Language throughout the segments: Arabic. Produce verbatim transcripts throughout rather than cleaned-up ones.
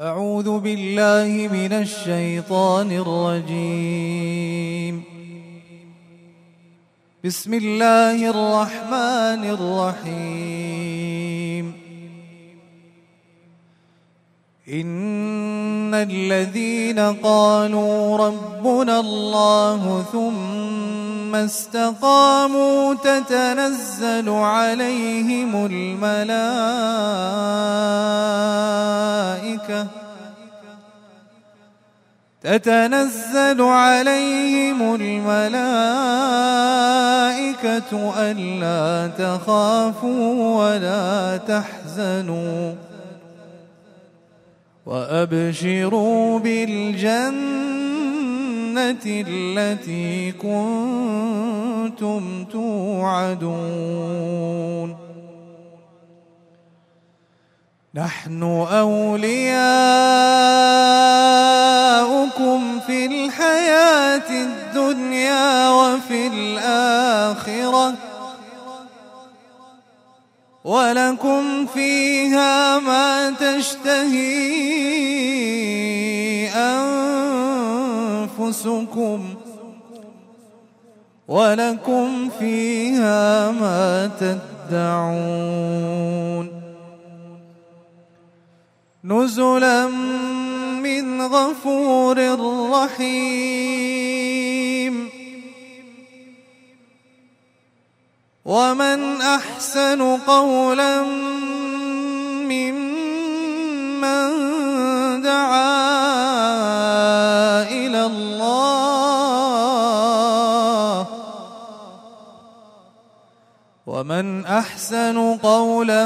أعوذ بالله من الشيطان الرجيم. بسم الله الرحمن الرحيم. إن الذين قالوا ربنا الله ثم استقاموا تتنزل عليهم الملائكة تتنزل عليهم الملائكة ألا تخافوا ولا تحزنوا وأبشروا بالجنة التي كنتم توعدون. نحن أولياؤكم في الحياة الدنيا وفي الآخرة ولكم فيها ما تشتهي أنفسكم ولكم فيها ما تدعون. نزلا من غفور رحيم. ومن أحسن قولا ممن دعا إلى الله ومن أحسن قولا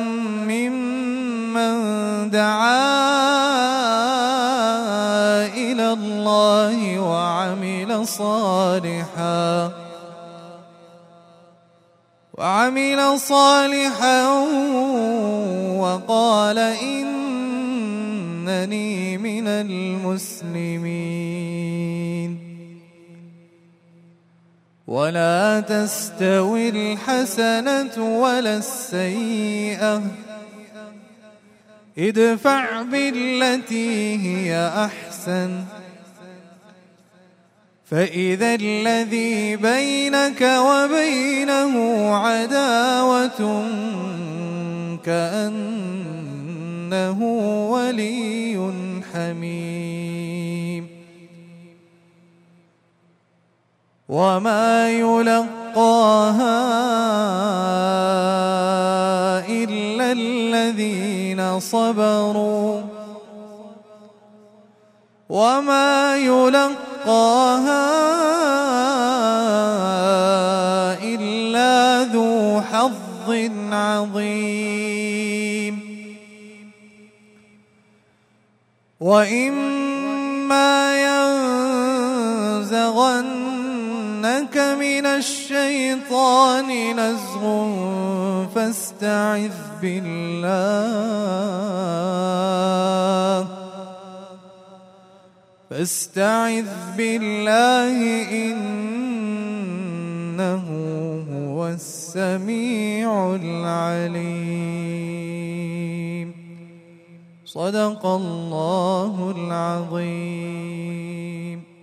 ممن دعا إلى الله وعمل صالحا وعمل صالحا وقال إنني من المسلمين. ولا تستوي الحسنة ولا السيئة ادفع بالتي هي أحسن فإذا الذي بينك وبينه عداوة كأنه ولي حميم. وما يلقاها إلا الذين صبروا وما يلقاها إلا ذو حظ عظيم. وإما ينزغنك من الشيطان نزغ فاستعذ بالله فاستعذ بالله إنه هو السميع العليم. صدق الله العظيم.